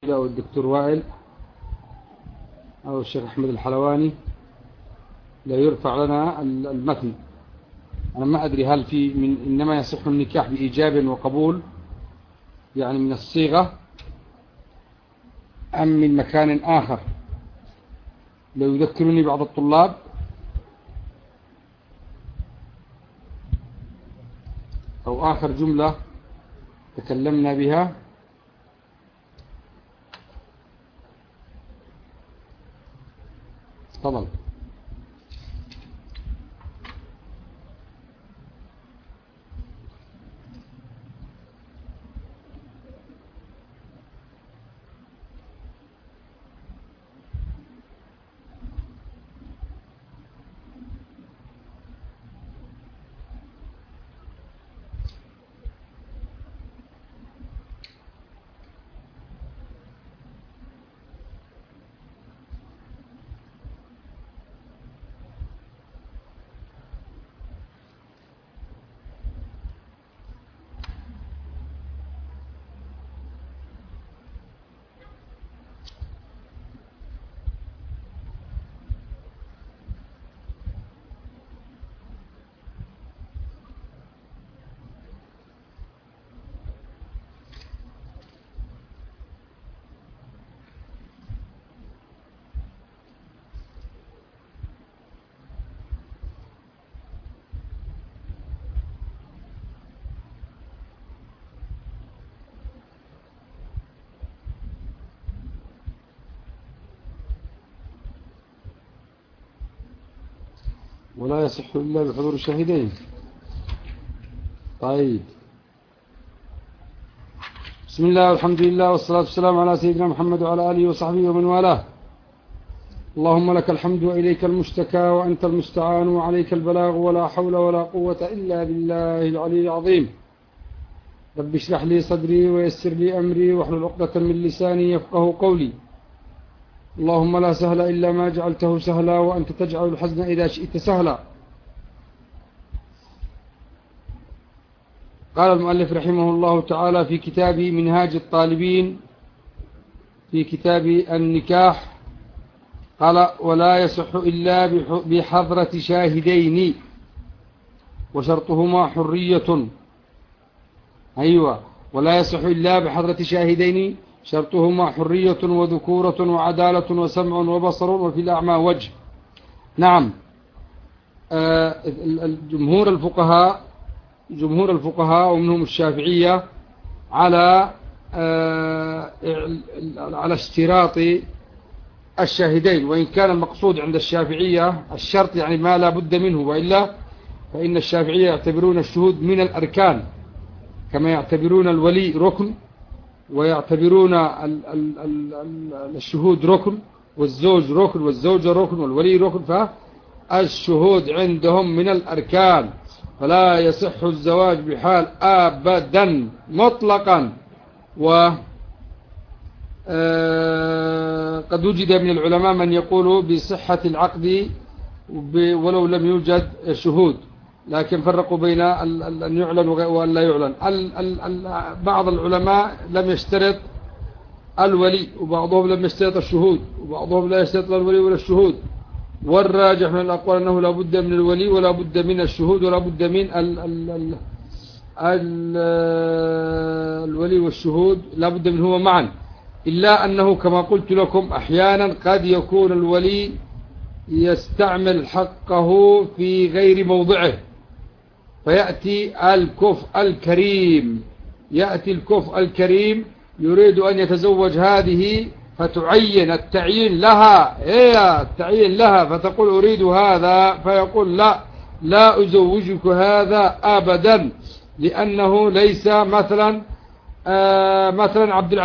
أو الدكتور وائل أو الشيخ أحمد الحلواني لا يرفع لنا المتن. أنا ما أدري هل في إنما يصح النكاح بإيجاب وقبول يعني من الصيغة أم من مكان آخر. لو يذكرني بعض الطلاب أو آخر جملة تكلمنا بها. تفضل. ولا يصح إلا بحضور الشاهدين. طيب، بسم الله والحمد لله والصلاة والسلام على سيدنا محمد وعلى آله وصحبه ومن والاه. اللهم لك الحمد وإليك المشتكى وأنت المستعان وعليك البلاغ ولا حول ولا قوة إلا بالله العلي العظيم. رب اشرح لي صدري ويسر لي أمري واحلل عقدة من لساني يفقه قولي. اللهم لا سهل إلا ما جعلته سهلا وأنت تجعل الحزن إذا شئت سهلا. قال المؤلف رحمه الله تعالى في كتاب منهاج الطالبين في كتاب النكاح، قال: ولا يصح إلا بحضرة شاهدين وشرطهما حرية. أيوة، ولا يصح إلا بحضرة شاهدين شرطهما حرية وذكورة وعدالة وسمع وبصر وفي الأعمى وجه. نعم، جمهور الفقهاء ومنهم الشافعية على اشتراط الشاهدين، وإن كان المقصود عند الشافعية الشرط يعني ما لا بد منه، وإلا فإن الشافعية يعتبرون الشهود من الأركان كما يعتبرون الولي ركن، ويعتبرون الشهود ركن، والزوج ركن، والزوجة ركن، والولي ركن، فالشهود عندهم من الأركان، فلا يصح الزواج بحال أبدا مطلقا. وقد وجد من العلماء من يقول بصحة العقد ولو لم يوجد شهود، لكن فرقوا بين أن يعلن وأن لا يعلن. بعض العلماء لم يشترط الولي، وبعضهم لم يشترط الشهود، وبعضهم لا يشترط الولي ولا الشهود، والراجح من الأقوال أنه لا بد من الولي ولا بد من الشهود ولا بد من الولي والشهود، لا بد منهما معا، إلا أنه كما قلت لكم أحيانا قد يكون الولي يستعمل حقه في غير موضعه، فيأتي الكفء الكريم يريد أن يتزوج هذه، فتعين التعيين لها، فتقول أريد هذا، فيقول لا أزوجك هذا أبدا، لأنه ليس مثلا عبد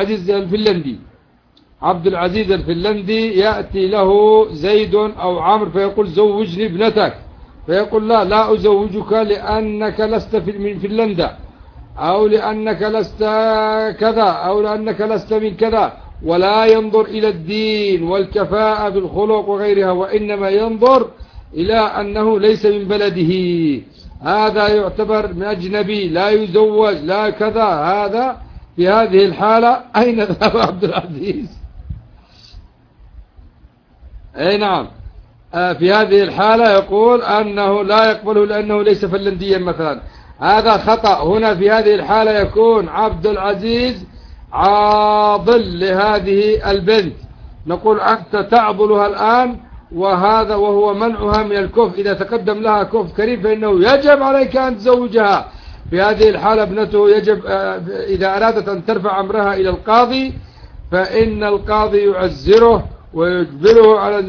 العزيز الفنلندي يأتي له زيد أو عمرو فيقول زوجني ابنتك، فيقول لا أزوجك لأنك لست من فنلندا، أو لأنك لست كذا، أو لأنك لست من كذا، ولا ينظر إلى الدين والكفاءة بالخلق وغيرها، وإنما ينظر إلى أنه ليس من بلده، هذا يعتبر من أجنبي لا يزوج لا كذا، هذا في هذه الحالة أين ذهب عبد العزيز؟ أي نعم. في هذه الحالة يقول أنه لا يقبله لأنه ليس فنلنديا مثلا. هذا خطأ. هنا في هذه الحالة يكون عبد العزيز عاضل لهذه البنت، نقول أنت تعضلها الآن، وهو منعها من الكف. إذا تقدم لها كف كريم فإنه يجب عليك أن تزوجها. في هذه الحالة ابنته يجب إذا أرادت أن ترفع أمرها إلى القاضي فإن القاضي يعزره ويجبره على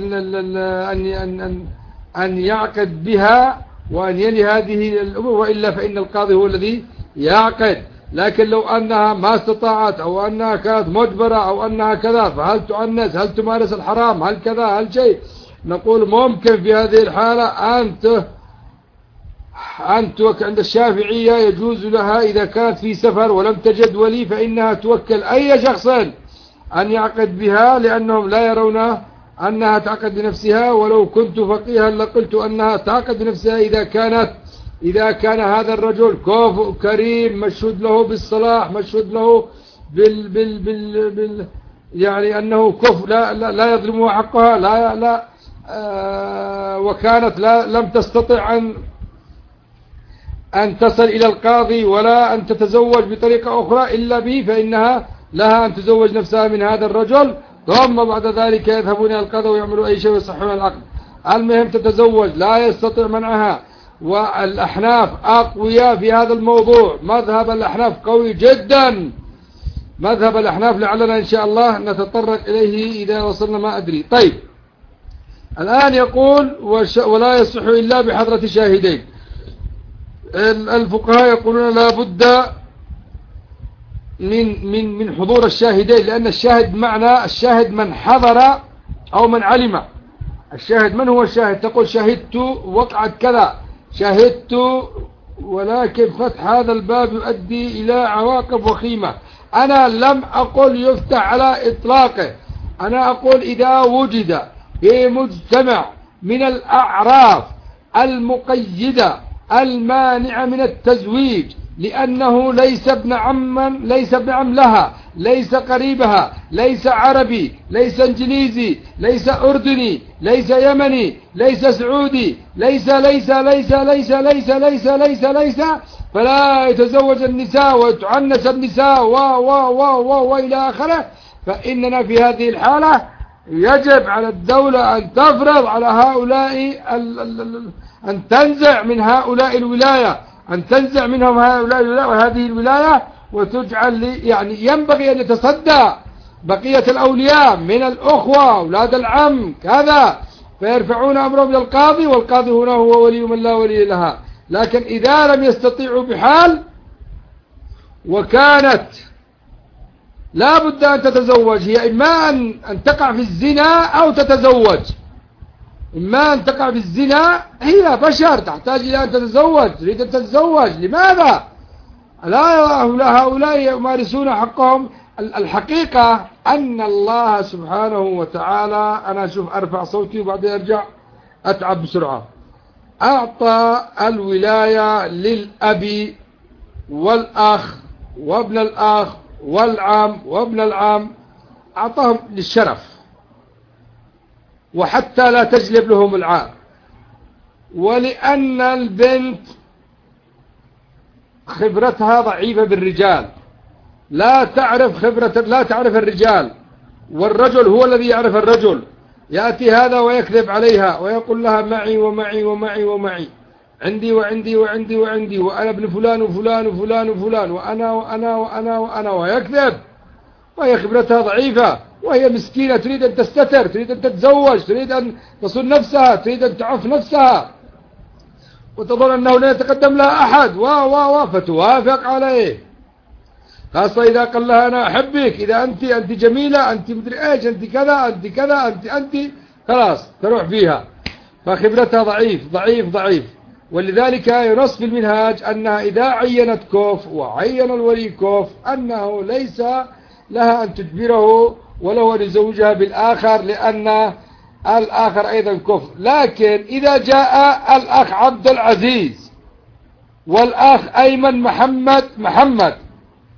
أن يعقد بها وأن يلي هذه الأمور، وإلا فإن القاضي هو الذي يعقد. لكن لو أنها ما استطاعت أو أنها كانت مجبرة أو أنها كذا، فهل تؤنس؟ هل تمارس الحرام؟ هل كذا؟ هل شيء؟ نقول ممكن في هذه الحالة أن توكل. عند الشافعية يجوز لها إذا كانت في سفر ولم تجد ولي فإنها توكل أي شخص أن يعقد بها، لأنهم لا يرون أنها تعقد بنفسها. ولو كنت فقيها لقلت أنها تعقد بنفسها إذا كان هذا الرجل كفء كريم مشهود له بالصلاح، مشهود له يعني أنه كفء لا يظلمها حقها، وكانت لم تستطع أن تصل إلى القاضي ولا أن تتزوج بطريقة أخرى إلا به، فإنها لها أن تزوج نفسها من هذا الرجل، ثم بعد ذلك يذهبون إلى القاضي ويعملوا أي شيء ويصحون العقد. المهم تتزوج، لا يستطيع منعها. والأحناف أقوياء في هذا الموضوع، مذهب الأحناف قوي جدا، مذهب الأحناف، لعلنا إن شاء الله نتطرق إليه إذا وصلنا ما أدري. طيب الآن يقول ولا يصح إلا بحضرة شاهدين. الفقهاء يقولون لا بد من حضور الشاهدين، لأن الشاهد معنى الشاهد من حضر أو من علم. الشاهد من هو الشاهد؟ تقول شهدت وقعت كذا، شهدت، ولكن فتح هذا الباب يؤدي إلى عواقب وخيمة. أنا لم أقل يفتح على إطلاقه، أنا أقول إذا وجد في مجتمع من الأعراف المقيدة المانعة من التزويج، لأنه ليس ابن عم لها، ليس قريبها، ليس عربي، ليس انجليزي، ليس أردني، ليس يمني، ليس سعودي، ليس ليس ليس ليس ليس ليس ليس ليس فلا يتزوج النساء ويتعنس النساء وإلى آخره. فإننا في هذه الحالة يجب على الدولة أن تفرض على هؤلاء أن تنزع من هؤلاء الولاية، أن تنزع منهم هؤلاء الولاية وهذه الولاية، وتجعل يعني ينبغي أن يتصدى بقية الأولياء من الأخوة أولاد العم كذا، فيرفعون أمرهم إلى القاضي، والقاضي هنا هو ولي من لا ولي لها. لكن إذا لم يستطيعوا بحال وكانت لا بد أن تتزوج، هي إما أن تقع في الزنا أو تتزوج، إما أن تقع في الزنا، هي بشر تحتاج إلى أن تتزوج، تريد أن تتزوج، لماذا؟ لا هؤلاء يمارسون حقهم. الحقيقة أن الله سبحانه وتعالى، أنا أشوف أرفع صوتي وبعدين أرجع أتعب بسرعة، أعطى الولاية للأب والأخ وابن الأخ والعم وابن العم، أعطاهم للشرف وحتى لا تجلب لهم العار. ولأن البنت خبرتها ضعيفة بالرجال، لا تعرف الرجال، والرجل هو الذي يعرف الرجل. يأتي هذا ويكذب عليها ويقول لها معي ومعي ومعي ومعي، عندي وعندي وعندي وعندي، وأنا ابن فلان وفلان وفلان وفلان، وأنا وأنا وأنا وأنا، ويكذب، وهي خبرتها ضعيفة، وهي مسكينة تريد أن تستتر، تريد أن تتزوج، تريد أن تصون نفسها، تريد أن تعف نفسها، وتظن أنه لا يتقدم لها أحد فتوافق عليه، خاصة إذا قال لها أنا أحبك، إذا أنت جميلة، أنت مدري إيش، أنت كذا، أنت كذا، أنت خلاص تروح فيها. فخبرتها ضعيف. ولذلك ينص في المنهاج أنها إذا عينت كوف وعين الولي كوف أنه ليس لها أن تجبره ولو أن يزوجها بالآخر، لأن الآخر أيضا كفر. لكن إذا جاء الأخ عبد العزيز والأخ أيمن محمد،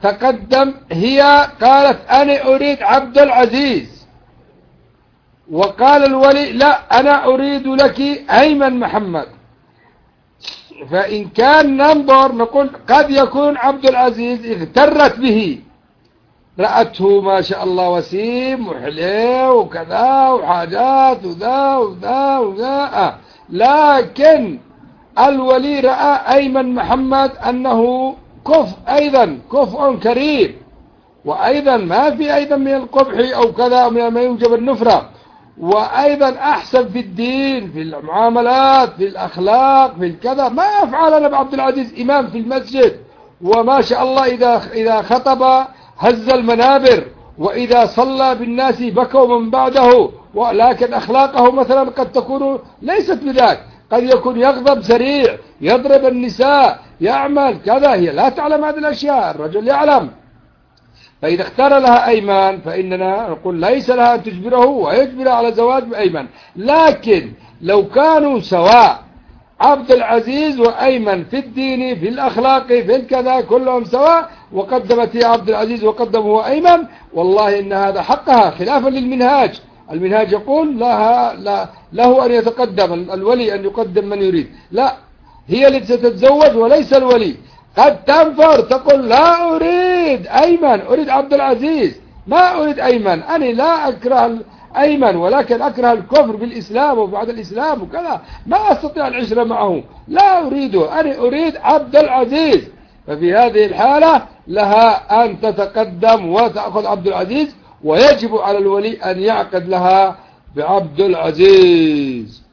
تقدم هي قالت أنا أريد عبد العزيز، وقال الولي لا أنا أريد لك أيمن محمد. فإن كان ننظر نقول قد يكون عبد العزيز اغترت به، رأته ما شاء الله وسيم وحليه وكذا وحاجات وذا وذا وذا، لكن الولي رأى أيمن محمد أنه أيضا كفء كريم، وأيضا ما في أيضا من القبح أو كذا ما يوجب النفرة، وأيضا أحسن في الدين، في المعاملات، في الأخلاق، في الكذا. ما أفعل أنا بعبد العزيز إمام في المسجد، وما شاء الله إذا خطب هز المنابر، وإذا صلى بالناس بكوا من بعده، ولكن أخلاقه مثلا قد تكون ليست بذلك، قد يكون يغضب سريع، يضرب النساء، يعمل كذا. هي لا تعلم هذه الأشياء، الرجل يعلم. فإذا اختار لها أيمن فإننا نقول ليس لها أن تجبره ويجبر على زواج بأيمن. لكن لو كانوا سواء، عبد العزيز وأيمن في الدين، في الأخلاق، في الكذا، كلهم سواء، وقدمت هي عبد العزيز وقدم هو أيمن، والله إن هذا حقها، خلافا للمنهاج. المنهاج يقول له أن يتقدم الولي، أن يقدم من يريد. لا، هي التي ستتزوج وليس الولي. قد تنفر تقول لا أريد أيمن، أريد عبد العزيز، ما أريد أيمن. أنا لا أكره أيمن، ولكن أكره الكفر بالإسلام وبعد الإسلام وكذا، ما أستطيع العشرة معه، لا أريده، أنا أريد عبد العزيز. ففي هذه الحالة لها أن تتقدم وتأخذ عبد العزيز، ويجب على الولي أن يعقد لها بعبد العزيز،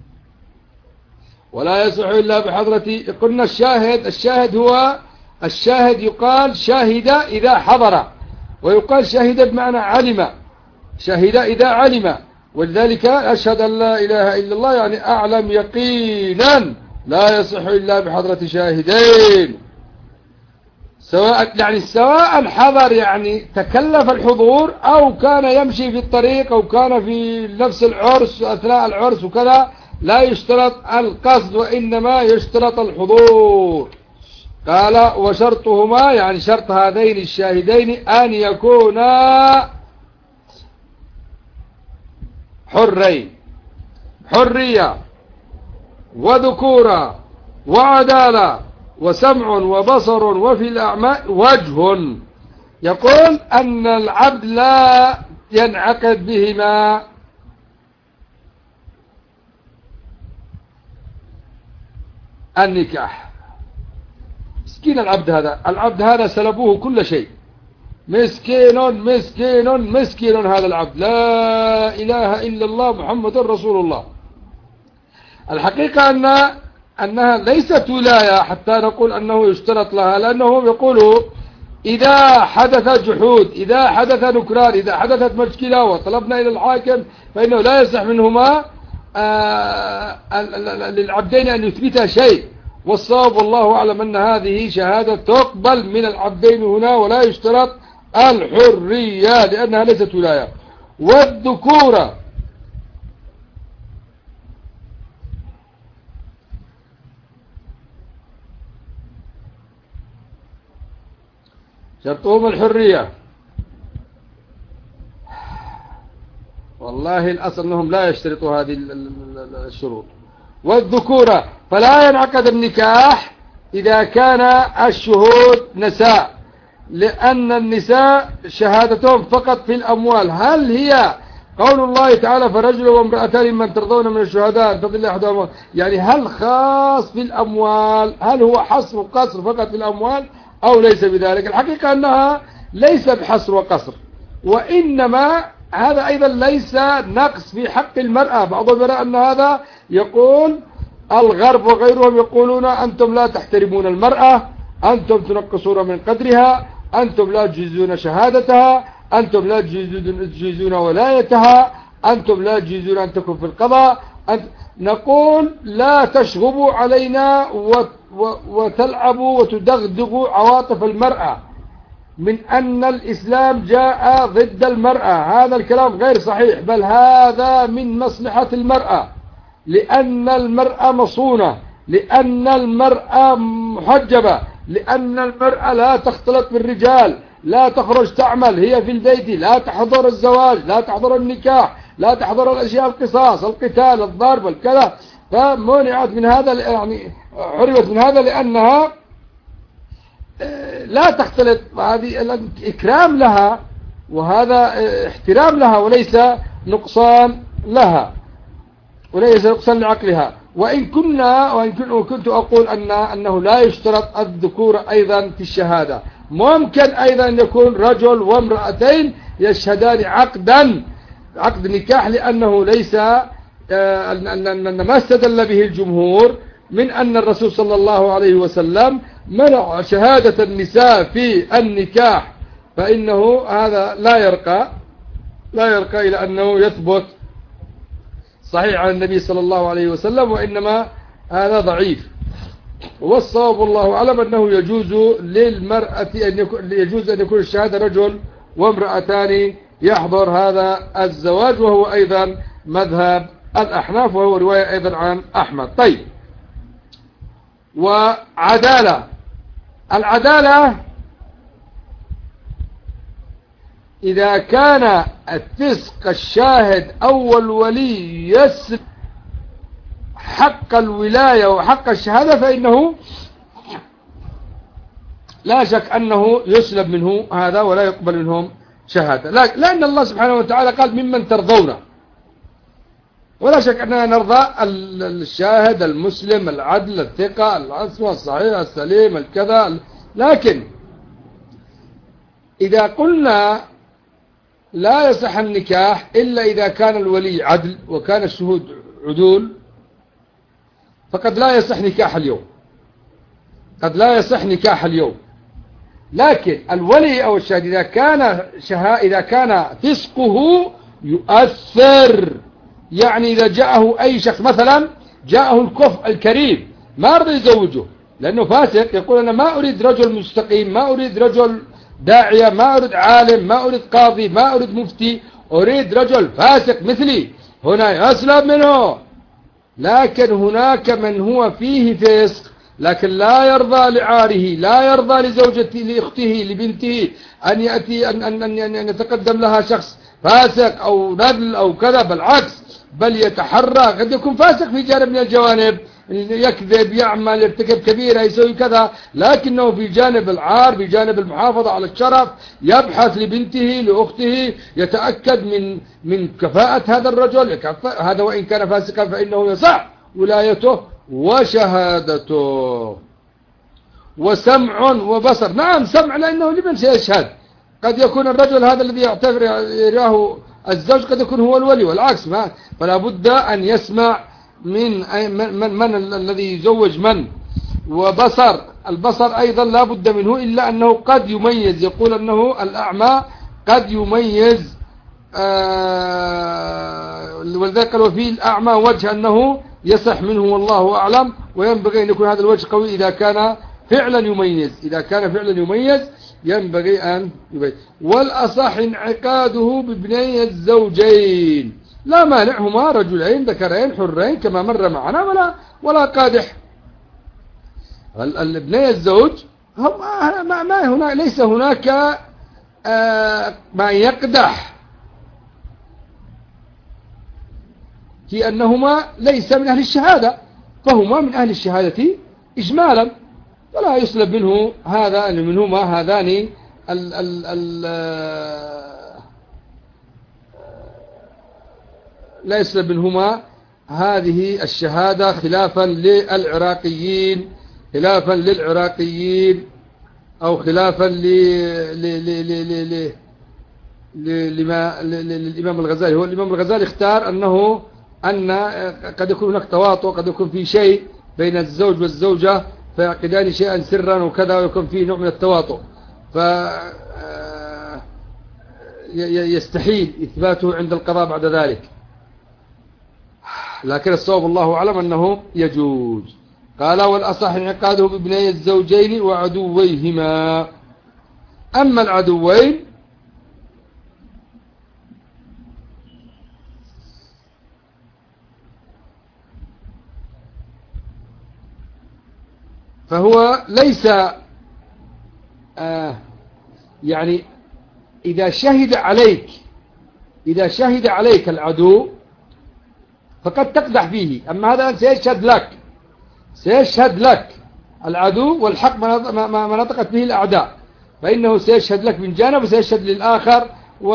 ولا يصح إلا بحضرة. قلنا الشاهد هو الشاهد يقال شاهد إذا حضر، ويقال شاهد بمعنى علم، شاهد إذا علم. ولذلك أشهد أن لا إله إلا الله يعني أعلم يقينا، لا يصح إلا بحضرة شاهدين. سواء حضر يعني تكلف الحضور، أو كان يمشي في الطريق، أو كان في نفس العرس أثناء العرس وكذا، لا يشترط القصد وإنما يشترط الحضور. قال وشرطهما يعني شرط هذين الشاهدين أن يكونا حرين، حرية وذكورة وعدالة وسمع وبصر، وفي الأعمال وجه. يقول أن العبد لا ينعقد بهما النكاح. مسكين العبد هذا سلبوه كل شيء، مسكين مسكين مسكين هذا العبد، لا إله إلا الله محمد رسول الله. الحقيقة أنها ليست ولاية حتى نقول أنه يشترط لها، لأنهم يقولوا إذا حدث جحود، إذا حدث نكران، إذا حدثت مشكلة وطلبنا إلى الحاكم، فإنه لا يصح منهما للعبدين أن يثبتا شيء. والصواب والله أعلم أن هذه شهادة تقبل من العبدين هنا، ولا يشترط الحرية لأنها ليست ولاية. والذكورة شرطهم الحرية. والله الأصل أنهم لا يشترطوا هذه الشروط. والذكورة فلا ينعقد النكاح إذا كان الشهود نساء، لأن النساء شهادتهم فقط في الأموال. هل هي قول الله تعالى فرجل وامرأتان من ترضون من الشهداء تضل أحدهما، يعني هل خاص في الأموال؟ هل هو حصر وقصر فقط في الأموال أو ليس بذلك؟ الحقيقة أنها ليس بحصر وقصر، وإنما هذا أيضا ليس نقص في حق المرأة. بعضهم يرى أن هذا، يقول الغرب وغيرهم يقولون أنتم لا تحترمون المرأة، أنتم تنقصون من قدرها، أنتم لا تجيزون شهادتها، أنتم لا تجيزون ولايتها، أنتم لا تجيزون أن تكون في القضاء. نقول لا تشغبوا علينا وتلعبوا وتدغدغوا عواطف المرأة من أن الإسلام جاء ضد المرأة. هذا الكلام غير صحيح، بل هذا من مصلحة المرأة، لأن المرأة مصونة، لأن المرأة محجبة، لأن المرأة لا تختلط بالرجال، لا تخرج تعمل، هي في البيت، لا تحضر الزواج، لا تحضر النكاح، لا تحضر الأشياء، القصاص، القتال، الضرب، الكذا. فمنعت من هذا، يعني حرمت من هذا لأنها لا تختلط. هذه إكرام لها، وهذا احترام لها، وليس نقصان لها، وليس نقصان لعقلها. وإن كنت أقول أنه لا يشترط الذكور أيضا في الشهادة. ممكن أيضا أن يكون رجل وامرأتين يشهدان عقد نكاح، لأنه ليس ما استدل به الجمهور من أن الرسول صلى الله عليه وسلم منع شهادة النساء في النكاح، فإنه هذا لا يرقى إلى أنه يثبت صحيح عن النبي صلى الله عليه وسلم، وإنما هذا ضعيف. والصواب والله أعلم أنه يجوز للمرأة يجوز أن يكون الشهادة رجل وامرأتان يحضر هذا الزواج، وهو أيضا مذهب الأحناف، وهو رواية أيضا عن أحمد. طيب، العدالة إذا كان الفسق الشاهد أو الولي يسلب حق الولاية وحق الشهادة، فإنه لا شك أنه يسلب منه هذا ولا يقبل منهم شهادة، لأن الله سبحانه وتعالى قال ممن ترضون. ولا شك أننا نرضى الشاهد المسلم العدل الثقة العصمة الصحيح السليم الكذا. لكن إذا قلنا لا يصح النكاح إلا إذا كان الولي عدل وكان الشهود عدول، فقد لا يصح نكاح اليوم. لكن الولي أو الشاهد إذا كان فسقه يؤثر، يعني إذا جاءه أي شخص، مثلا جاءه الكفء الكريم ما أرضى يزوجه لأنه فاسق، يقول أنا ما أريد رجل مستقيم، ما أريد رجل داعية، ما أريد عالم، ما أريد قاضي، ما أريد مفتي، أريد رجل فاسق مثلي، هنا يسلب منه. لكن هناك من هو فيه فسق لكن لا يرضى لعاره، لا يرضى لزوجته، لأخته، لبنته أن يأتي أن يتقدم لها شخص فاسق أو ندل أو كذا، بالعكس، بل يتحرى. قد يكون فاسق في جانب من الجوانب، يكذب، يعمل، يرتكب كبيرة، يسوي كذا، لكنه في جانب العار، في جانب المحافظة على الشرف، يبحث لبنته، لأخته، يتأكد من كفاءة هذا الرجل. هذا وإن كان فاسقا فإنه يصح ولايته وشهادته. وسمع وبصر، نعم سمع، لأنه لمن سيشهد؟ قد يكون الرجل هذا الذي يراه الزوج قد يكون هو الولي والعكس، فلا بد أن يسمع من الذي يزوج من. وبصر، البصر أيضا لا بد منه، إلا أنه قد يميز، يقول أنه الأعمى قد يميز، ولذلك قال وفي الأعمى وجه أنه يصح منه والله أعلم. وينبغي أن يكون هذا الوجه قوي إذا كان فعلا يميز، ينبغي أن يبين. والأصح انعقاده بابني الزوجين، لا مانعهما رجلين ذكرين حرين كما مر معنا، ولا قادح. ابني الزوج ما هنا ليس هناك ما يقدح في أنهما ليس من أهل الشهادة، فهما من أهل الشهادة إجمالا، ولا يسلب منه هذا منهما هذان لا يسلب منهما هذه الشهادة، خلافا للعراقيين أو خلافا للإمام الغزالي. هو الإمام الغزالي اختار أن قد يكون هناك تواطؤ، قد يكون في شيء بين الزوج والزوجة فيعقدان شيئا سرا وكذا، ويكون فيه نوع من التواطؤ، يستحيل إثباته عند القضاء بعد ذلك. لكن الصواب الله أعلم أنه يجوز. قال والأصح انعقاده بابني الزوجين وعدويهما. أما العدوين فهو ليس يعني إذا شهد عليك العدو فقد تقدح فيه، أما هذا سيشهد لك العدو، والحق ما نطقت به الأعداء، فإنه سيشهد لك من جانب وسيشهد للآخر،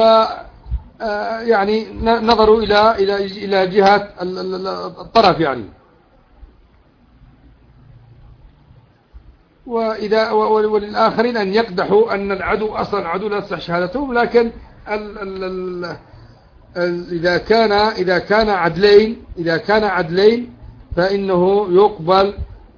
ويعني نظروا إلى جهة الطرف يعني. وللآخرين أن يقدحوا أن العدو أصلا عدو لا تصح شهادتهم، لكن إذا كان عدلين فإنه يقبل.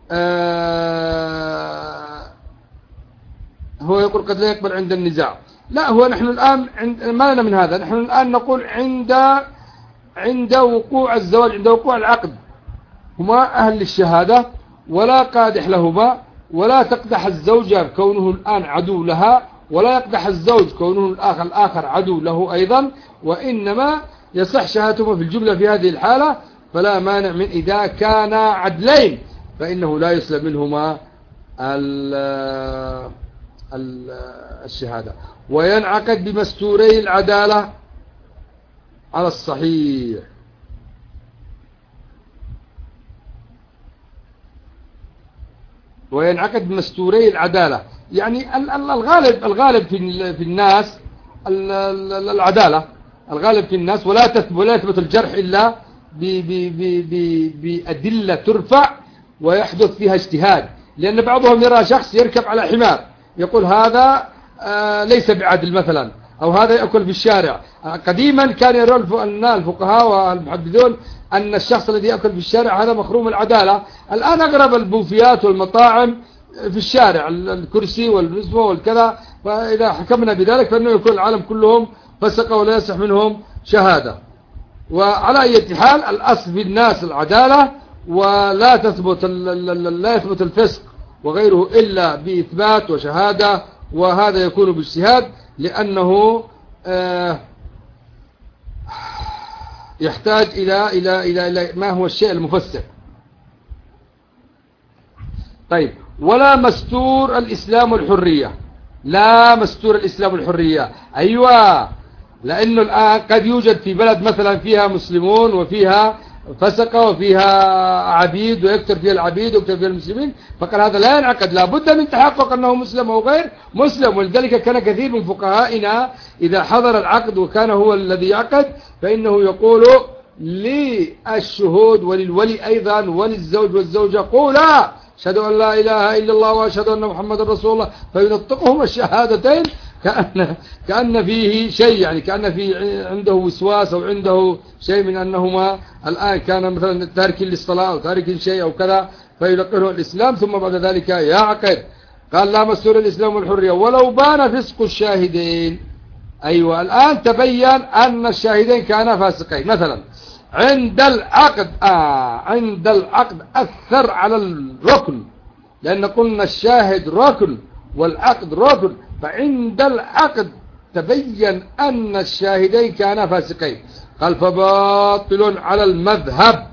هو يقول قد لا يقبل عند النزاع. لا، هو نحن الآن ما لنا من هذا، نحن الآن نقول عند وقوع الزواج، عند وقوع العقد، هما أهل للشهادة ولا قادح لهما، ولا تقدح الزوجة كونه الآن عدو لها، ولا يقدح الزوج كونه الآخر عدو له أيضا، وإنما يصح شهادتهما في الجملة في هذه الحالة، فلا مانع من إذا كانا عدلين فإنه لا يسلم منهما الشهادة. وينعقد بمستوري العدالة على الصحيح. وينعقد بمستوري العدالة، يعني الغالب في الناس العدالة، الغالب في الناس، ولا يثبت الجرح إلا بأدلة ترفع ويحدث فيها اجتهاد، لأن بعضهم يرى شخص يركب على حمار يقول هذا ليس بعدل مثلا، أو هذا يأكل في الشارع. قديما كان يرون الفقهاء والمحدثون أن الشخص الذي يأكل في الشارع هذا مخروم العدالة. الآن أغلب البوفيات والمطاعم في الشارع، الكرسي والنسبة والكذا، فإذا حكمنا بذلك فإنه يكون العالم كلهم فسقة ولا يصح منهم شهادة. وعلى أي حال الأصل في الناس العدالة، ولا لا يثبت الفسق وغيره إلا بإثبات وشهادة، وهذا يكون باجتهاد، لأنه يحتاج إلى ما هو الشيء المفسر. طيب، ولا مستور الإسلام والحرية. لا مستور الإسلام والحرية، أيوة، لأنه الآن قد يوجد في بلد مثلا فيها مسلمون وفيها فسقة وفيها عبيد، ويكثر فيها العبيد ويكثر فيها المسلمين، فقال هذا لا ينعقد، لا بد من تحقق أنه مسلم أو غير مسلم. ولذلك كان كثير من فقهائنا إذا حضر العقد وكان هو الذي يعقد فإنه يقول للشهود وللولي أيضا وللزوج والزوجة قولا أشهد أن لا إله إلا الله وأشهد أن محمد رسول الله، فينطقهم الشهادتين كأن فيه شيء، يعني كأن فيه عنده وسواس أو عنده شيء من أنهما الآن كان مثلا تارك للصلاة أو تارك شيء أو كذا، فيلقنه الإسلام ثم بعد ذلك يعقد. قال لا مستور الإسلام والحرية ولو بان فسق الشاهدين. أيوة، الآن تبين أن الشاهدين كانا فاسقين مثلا عند العقد أثر على الركن، لأن قلنا الشاهد ركن والعقد ركن، فعند العقد تبين أن الشاهدين كانا فاسقين. قال فباطل على المذهب،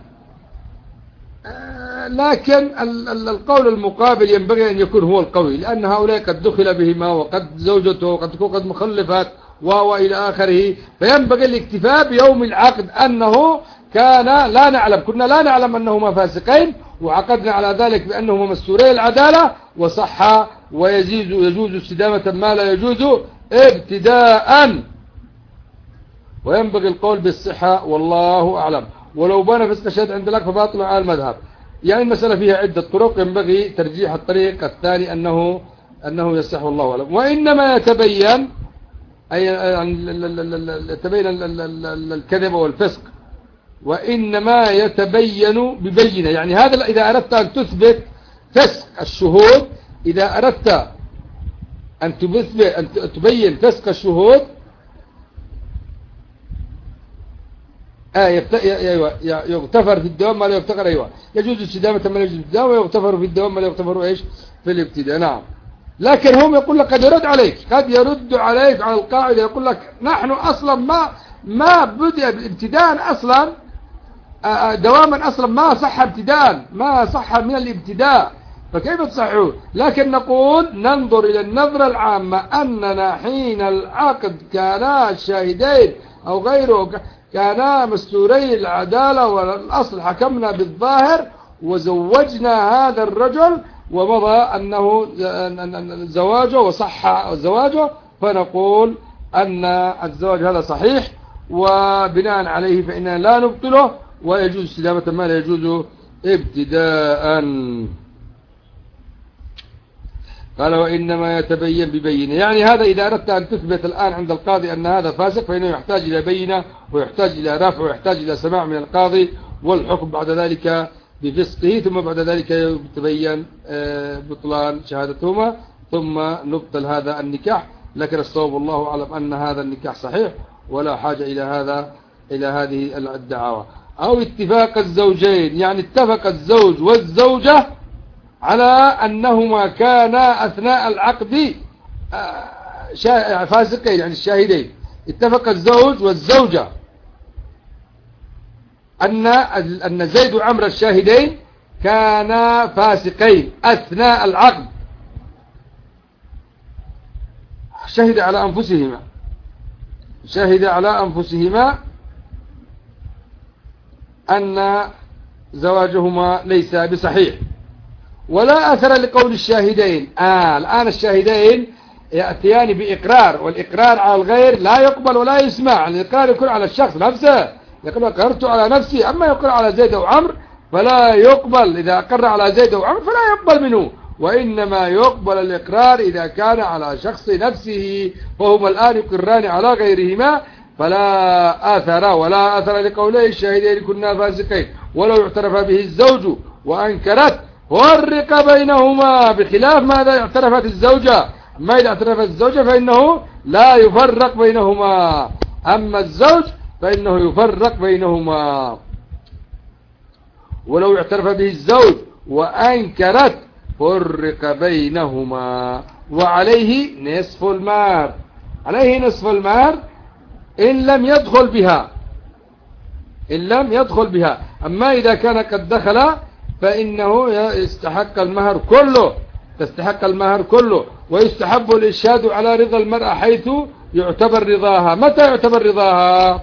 لكن القول المقابل ينبغي أن يكون هو القوي، لأن هؤلاء قد دخل بهما وقد زوجته وقد تكون قد مخلفت وإلى آخره، فينبغي الاكتفاء بيوم العقد أنه كنا لا نعلم أنهما فاسقين، وعقدنا على ذلك بأنهما مستوري العدالة، وصح ويجوز استدامة ما لا يجوز ابتداء، وينبغي القول بالصحة والله أعلم. ولو بان فسق الشهادة عند لك فباطل على المذهب، يعني المسألة فيها عدة طرق، ينبغي ترجيح الطريق الثاني أنه يصح والله أعلم. وإنما يتبين الكذب والفسق، وإنما يتبين ببينة، يعني هذا إذا أردت أن تثبت فسق الشهود، إذا أردت أن تبين فسق الشهود يغتفر في الدوام ما لا يغتفر، أيوة، يجوز استدامة ما لا يجوز الدوام، ويغتفر في الدوام ما لا يغتفر إيش في الابتداء. نعم، لكن هم يقول لك قد يرد عليك على القاعدة، يقول لك نحن أصلا ما بدأ بالابتداء أصلا دواما، أصلا ما صح ابتداء، ما صح من الابتداء، فكيف تصححون؟ لكن نقول ننظر إلى النظرة العامة أننا حين العقد كانا الشاهدين أو غيره كانا مستوري العدالة والأصل حكمنا بالظاهر وزوجنا هذا الرجل ومضى أنه زواجه وصح زواجه، فنقول أن الزواج هذا صحيح وبناء عليه فإننا لا نبطله ويجوز استدامة ما لا يجوز ابتداء. قال وإنما يتبين ببينة، يعني هذا إذا أردت أن تثبت الآن عند القاضي أن هذا فاسق فإنه يحتاج إلى بينة ويحتاج إلى رفع ويحتاج إلى سماع من القاضي والحكم بعد ذلك بفسقه، ثم بعد ذلك يتبين بطلان شهادتهما ثم نبطل هذا النكاح. لكن الصواب والله أعلم أن هذا النكاح صحيح ولا حاجة إلى هذه الدعاوى. أو اتفاق الزوجين، يعني اتفق الزوج والزوجة على أنهما كانا أثناء العقد فاسقين، يعني الشاهدين. اتفق الزوج والزوجة أن زيد وعمر الشاهدين كانا فاسقين أثناء العقد، شهد على أنفسهما أن زواجهما ليس بصحيح، ولا أثر لقول الشاهدين. الآن الشاهدين يأتيان بإقرار، والإقرار على الغير لا يقبل ولا يسمع. الإقرار يكون على الشخص نفسه، يقول أقررت على نفسي، أما يقر على زيد أو عمرو فلا يقبل. إذا أقر على زيد أو عمرو فلا يقبل منه، وإنما يقبل الإقرار إذا كان على شخص نفسه، فهما الآن يقران على غيرهما فلا أثر. ولا أثر لقولي الشاهدين كنا فاسقين، ولو اعترف به الزوج وأنكرت فرق بينهما، بخلاف ماذا اعترفت الزوجة. أما إذا اعترفت الزوجة فإنه لا يفرق بينهما، أما الزوج فإنه يفرق بينهما. ولو اعترف به الزوج وأنكرت فرق بينهما، وعليه نصف المهر. عليه نصف المهر إن لم يدخل بها. أما إذا كان قد دخل فإنه يستحق المهر كله، تستحق المهر كله. ويستحب الإشهاد على رضا المرأة حيث يعتبر رضاها. متى يعتبر رضاها؟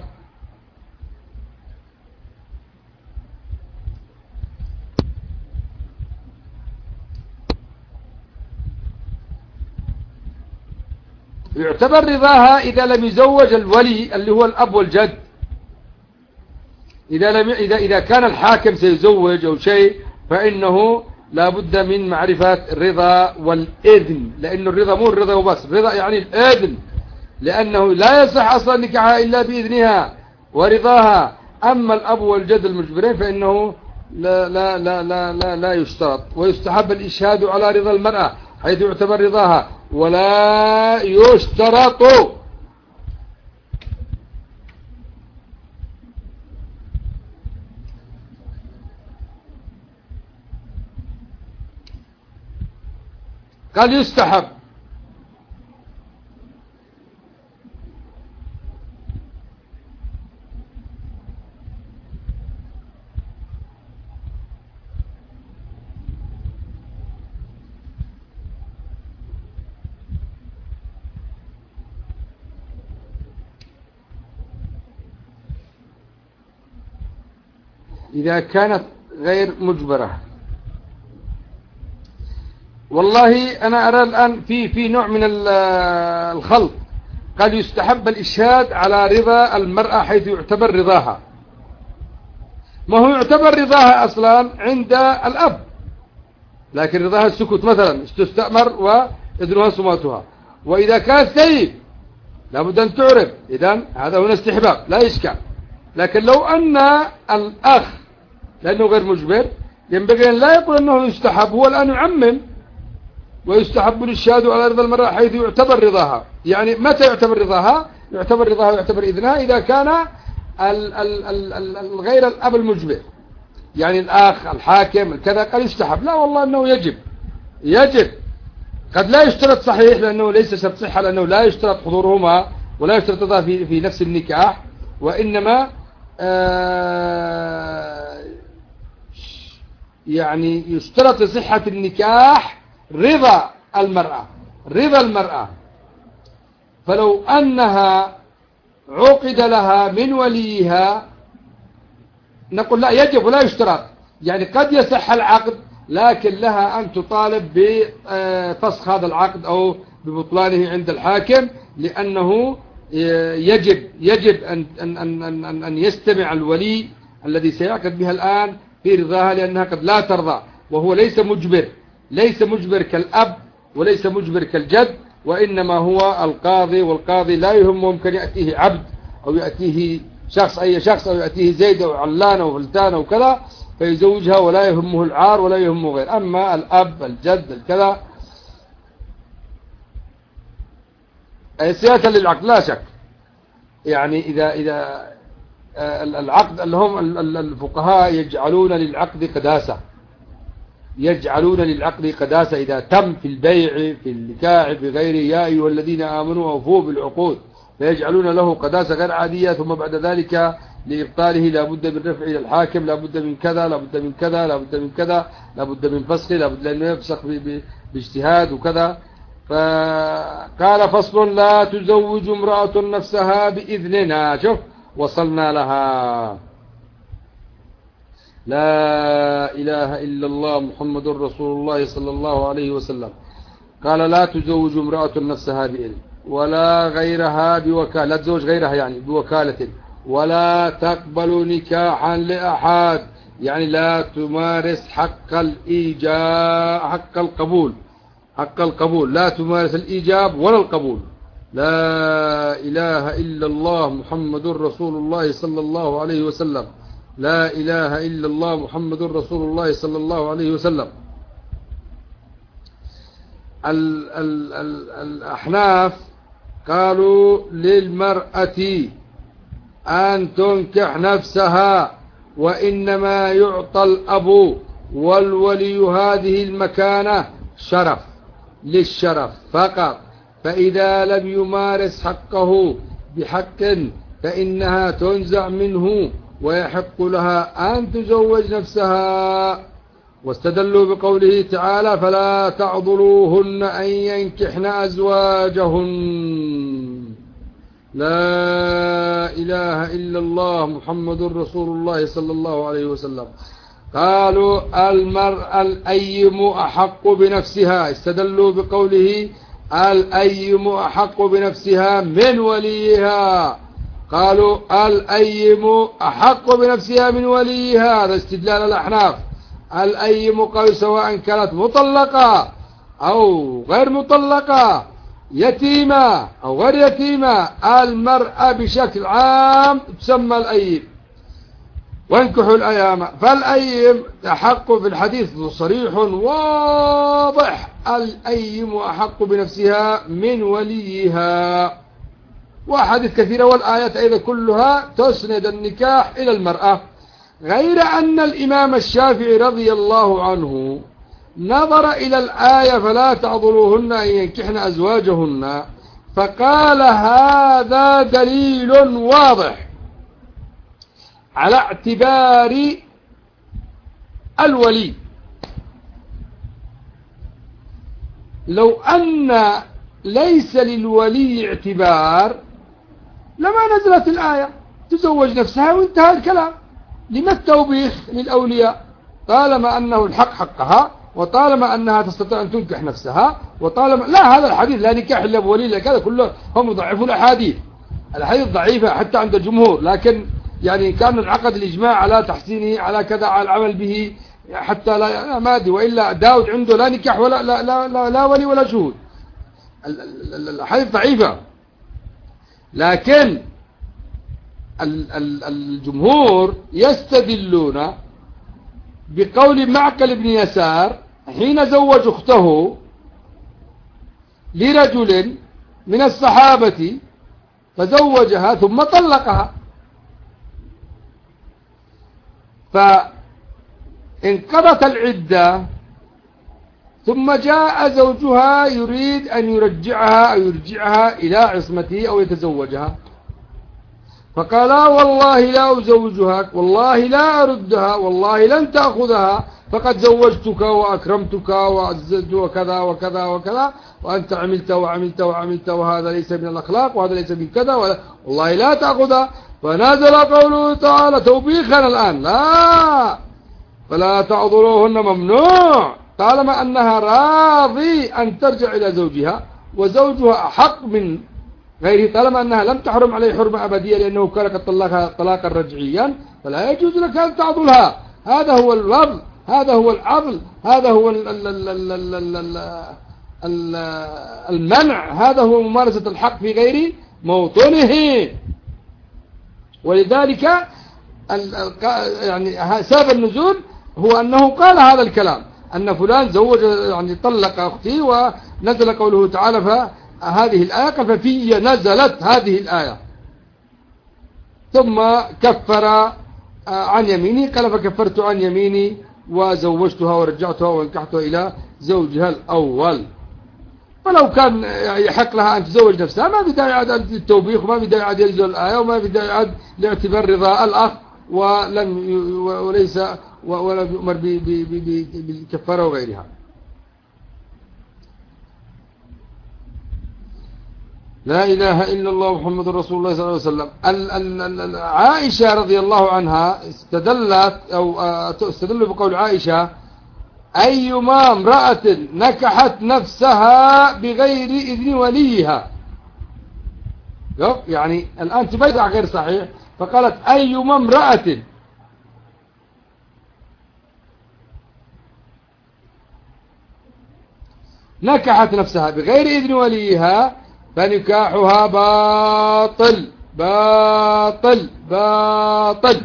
يعتبر رضاها إذا لم يزوج الولي اللي هو الأب والجد. إذا كان الحاكم سيزوج أو شيء فإنه لا بد من معرفة الرضا والإذن، لأن الرضا مو الرضا وبس، الرضا يعني الإذن، لأنه لا يصح أصلا نكاحها إلا بإذنها ورضاها. أما الأب والجد المجبرين فإنه لا يشترط. ويستحب الإشهاد على رضا المرأة حيث يعتبر رضاها، ولا يشترط قال يستحب. إذا كانت غير مجبرة. والله أنا أرى الآن في نوع من الخلط. قال يستحب الإشهاد على رضا المرأة حيث يعتبر رضاها. ما هو يعتبر رضاها أصلا عند الأب، لكن رضاها السكوت مثلا، تستأمر وإذنها صماتها. وإذا كان ثيب لابد أن تعرف، إذن هذا هنا استحباب لا يشكل. لكن لو أن الأخ لأنه غير مجبر ينبغي أن لا يقول أنه يستحب، هو الآن يعمم. ويستحب الإشهاد على رضا المرأة حيث يعتبر رضاها. يعني متى يعتبر رضاها؟ يعتبر رضاها ويعتبر إذنها إذا كان غير الأب المجبر، يعني الأخ الحاكم كذا. قال يستحب، لا والله أنه يجب. قد لا يشترط صحيح لأنه ليس شرط صحة، لأنه لا يشترط حضورهما ولا يشترط رضا في نفس النكاح، وإنما يعني يشترط لصحة النكاح رضا المرأة. فلو أنها عقد لها من وليها نقول لا يجب ولا يشترط، يعني قد يصح العقد لكن لها أن تطالب بفسخ هذا العقد أو ببطلانه عند الحاكم، لأنه يجب أن يستمع الولي الذي سيعقد بها الآن في رضاها، لأنها قد لا ترضى، وهو ليس مجبر كالأب وليس مجبر كالجد، وإنما هو القاضي، والقاضي لا يهمه، ممكن يأتيه عبد أو يأتيه أي شخص أو يأتيه زيد أو علان أو فلتان أو كذا فيزوجها ولا يهمه العار ولا يهمه غير. أما الأب الجد الكذا سياسة للعقد لا شك. يعني إذا العقد اللي هم الفقهاء يجعلون للعقد قداسة إذا تم في البيع في النكاح بغيره، يا أيها الذين آمنوا أوفوا بالعقود، فيجعلون له قداسة غير عادية، ثم بعد ذلك لإبطاله لابد من رفع إلى الحاكم، لابد من كذا لابد من كذا لابد من كذا لابد من فسخ، لابد أن يفسخ باجتهاد وكذا. فقال فصل: لا تزوج امرأة نفسها بإذننا. شوف وصلنا لها. لا إله إلا الله محمد رسول الله صلى الله عليه وسلم قال: لا تزوج امرأة نفسها بإذن ولا غيرها بوكالة، لا تزوج غيرها يعني بوكالة، ولا تقبل نكاحا لأحد، يعني لا تمارس حق القبول، لا تمارس الإيجاب ولا القبول. لا إله إلا الله محمد رسول الله صلى الله عليه وسلم. لا إله إلا الله محمد رسول الله صلى الله عليه وسلم. الأحناف قالوا للمرأة أن تنكح نفسها، وإنما يعطى الأب والولي هذه المكانة للشرف فقط، فإذا لم يمارس حقه بحق فإنها تنزع منه ويحق لها أن تزوج نفسها. واستدلوا بقوله تعالى: فلا تعضلوهن أن ينكحن أزواجهن. لا إله إلا الله محمد رسول الله صلى الله عليه وسلم. قالوا المرأة الأيم أحق بنفسها، استدلوا بقوله: الأيم أحق بنفسها من وليها. قالوا الأيم أحق بنفسها من وليها، هذا استدلال الأحناف. الأيم قالوا سواء كانت مطلقة أو غير مطلقة، يتيمة أو غير يتيمة، المرأة بشكل عام تسمى الأيم. وانكحوا الأيام، فالأيم أحق في الحديث صريح واضح: الأيم أحق بنفسها من وليها. وأحاديث كثيرة والآيات أيضا كلها تسند النكاح إلى المرأة، غير أن الإمام الشافعي رضي الله عنه نظر إلى الآية: فلا تعضلوهن أن ينكحن أزواجهن، فقال: هذا دليل واضح على اعتبار الولي. لو أن ليس للولي اعتبار لما نزلت الآية: تزوج نفسها وانتهى الكلام. لما التوبيخ للأولياء؟ طالما أنه الحق حقها، وطالما أنها تستطيع أن تنكح نفسها، وطالما لا، هذا الحديث لا نكاح إلا بولي، لكذا كله هم يضعفون الأحاديث ضعيفة حتى عند الجمهور، لكن يعني كان العقد الإجماع على تحسينه على كذا، على العمل به، حتى لا ما أدري، وإلا داود عنده لا نكاح ولا لا ولي ولا شهود. الحديث ضعيفة، لكن الجمهور يستدلون بقول معقل بن يسار حين زوج أخته لرجل من الصحابة فزوجها ثم طلقها، فانقضت العدة ثم جاء زوجها يريد أن يرجعها أو يرجعها إلى عصمته أو يتزوجها، فقال: والله لا أزوجها، والله لا أردها، والله لن تأخذها فقد زوجتك وأكرمتك وعززت وكذا وكذا وكذا، وأنت عملت وعملت وعملت، وهذا ليس من الأخلاق وهذا ليس من كذا، والله لا تأخذها. فنزل قوله تعالى توبيخا الآن، لا، فلا تعذروهن ممنوع طالما أنها راضي أن ترجع إلى زوجها، وزوجها أحق من غيره طالما أنها لم تحرم عليه حرمة أبدية لأنه كان قد طلقها طلاقا رجعيا، فلا يجوز لك أن تعضلها. هذا هو الفضل، هذا هو العضل، هذا هو المنع، هذا هو ممارسة الحق في غير موطنه. ولذلك يعني سبب النزول هو أنه قال هذا الكلام، أن فلان زوج يعني طلق أختي، ونزل قوله تعالى فهذه الآية، ففي نزلت هذه الآية. ثم كفر عن يميني، قال فكفرت عن يميني وزوجتها ورجعتها وانكحتها إلى زوجها الأول. فلو كان يحق لها أن تزوج نفسها ما في داعي عاد التوبيخ، وما في داعي عاد ينزل الآية، وما في داعي عاد لاعتبار رضا الأخ، وليس ولم يؤمر بالكفارة وغيرها. لا إله إلا الله محمد رسول الله صلى الله عليه وسلم. عائشة رضي الله عنها استدلوا بقول عائشة أيما امرأة نكحت نفسها بغير إذن وليها، يعني الآن تبدع غير صحيح، فقالت أيما امرأة نكحت نفسها بغير إذن وليها فنكاحها باطل باطل باطل.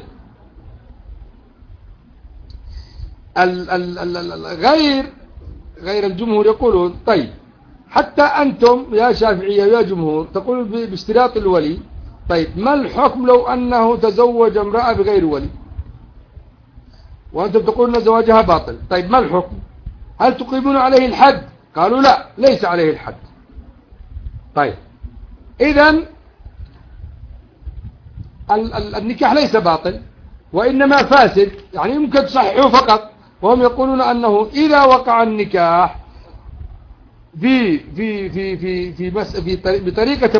غير الجمهور يقولون طيب حتى أنتم يا شافعية يا جمهور تقولون باشتراط الولي، طيب ما الحكم لو أنه تزوج امرأة بغير ولي وأنتم تقولون زواجها باطل؟ طيب ما الحكم؟ هل تقيمون عليه الحد؟ قالوا لا، ليس عليه الحد. طيب إذن النكاح ليس باطل وإنما فاسد، يعني يمكن تصححه فقط. وهم يقولون أنه إذا وقع النكاح بطريقة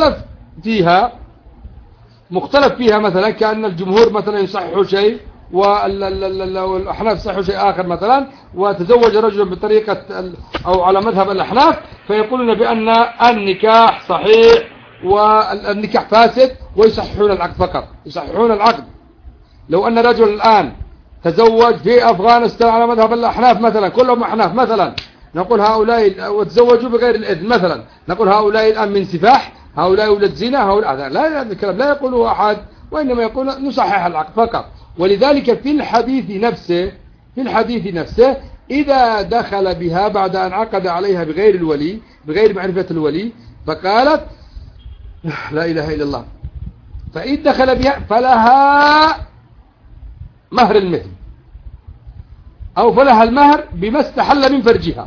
مختلف فيها مثلا، كأن الجمهور مثلا يصححوا شيء والأحناف يصححوا شيء آخر مثلا، وتزوج رجل بطريقة أو على مذهب الأحناف فيقولون بأن النكاح صحيح والنكاح فاسد ويصححون العقد فقط، يصححون العقد. لو أن رجل الآن تزوج في أفغانستان على مذهب الأحناف مثلا، كلهم أحناف مثلا، نقول هؤلاء وتزوجوا بغير الإذن مثلا، نقول هؤلاء الآن من سفاح، هؤلاء ولد زنا، هؤلاء لا، هذا الكلام لا يقوله أحد، وإنما يقول نصحح العقد فقط. ولذلك في الحديث نفسه إذا دخل بها بعد أن عقد عليها بغير الولي، بغير معرفة الولي، فقالت لا إله إلا الله، فإن دخل بها فلها مهر المثل، أو فلها المهر بما استحل من فرجها.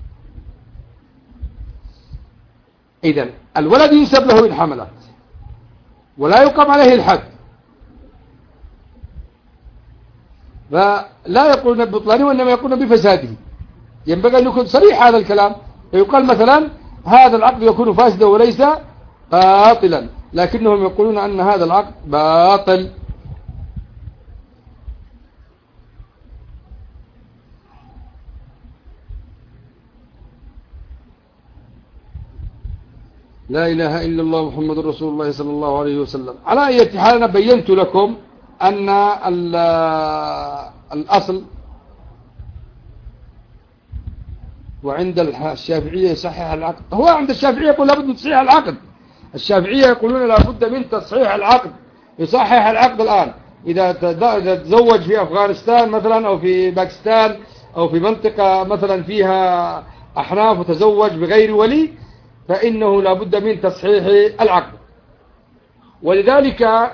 إذن الولد ينسب له إن حملت ولا يقام عليه الحد، فلا يقولون ببطلانه وإنما يقولون بفساده. ينبغي أن يكون صريح هذا الكلام، فيقال مثلا هذا العقد يكون فاسدا وليس باطلا، لكنهم يقولون أن هذا العقد باطل. لا إله إلا الله محمد رسول الله صلى الله عليه وسلم. على أي حال أنا بينت لكم أن الأصل وعند الشافعية يصحح العقد، هو عند الشافعية يقول لابد من تصحيح العقد، الشافعية يقولون لابد من تصحيح العقد، يصحح العقد الآن. إذا تزوج في أفغانستان مثلا أو في باكستان أو في منطقة مثلا فيها أحناف وتزوج بغير ولي، فإنه لابد من تصحيح العقد. ولذلك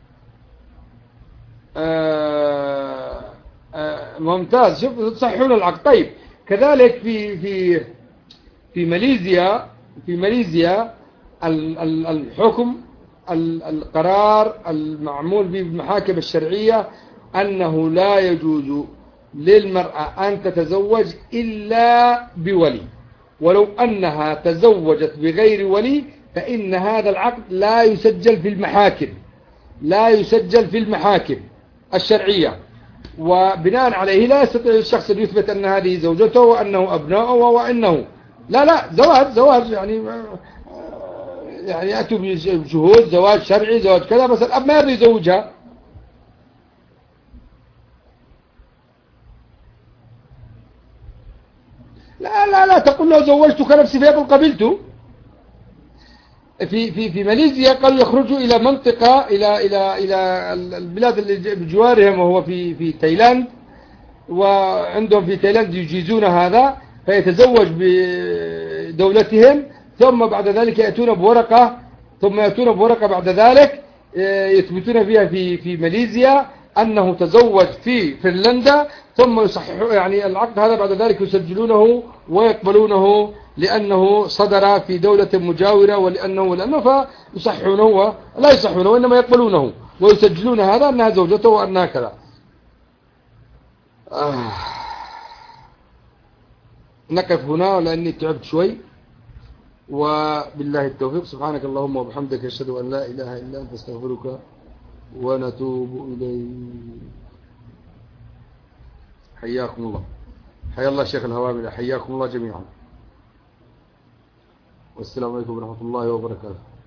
ممتاز، شوف تصححون العقد. طيب كذلك في ماليزيا الحكم القرار المعمول به بالمحاكم الشرعية أنه لا يجوز للمرأة أن تتزوج إلا بولي، ولو أنها تزوجت بغير ولي فإن هذا العقد لا يسجل في المحاكم، لا يسجل في المحاكم الشرعية، وبناء عليه لا يستطيع الشخص أن يثبت أن هذه زوجته وأنه أبناؤه وأنه لا زواج يعني يأتوا بشهود زواج شرعي زواج كذا، بس الأب ما يرضى يزوجها. لا تقول له زوجتك نفسي فيقول قبلته. في ماليزيا قالوا يخرجوا إلى منطقة إلى البلاد اللي بجوارهم، وهو في تايلاند، وعندهم في تايلاند يجيزون هذا، فيتزوج بدولتهم، ثم بعد ذلك يأتون بورقة بعد ذلك يثبتون فيها في ماليزيا أنه تزوج في فنلندا، ثم يصححوا يعني العقد هذا بعد ذلك يسجلونه ويقبلونه لأنه صدر في دولة مجاورة، ولأنه فيصححونه لا يصححونه إنما يقبلونه ويسجلون هذا أنها زوجته وأنها كذا. نقف هنا لأني تعبت شوي، وبالله التوفيق. سبحانك اللهم وبحمدك، أشهد أن لا إله إلا أنت، استغفرك ونتوب إليك. حياكم الله، حيا الله شيخ الهوامل، حياكم الله جميعا، والسلام عليكم ورحمة الله وبركاته.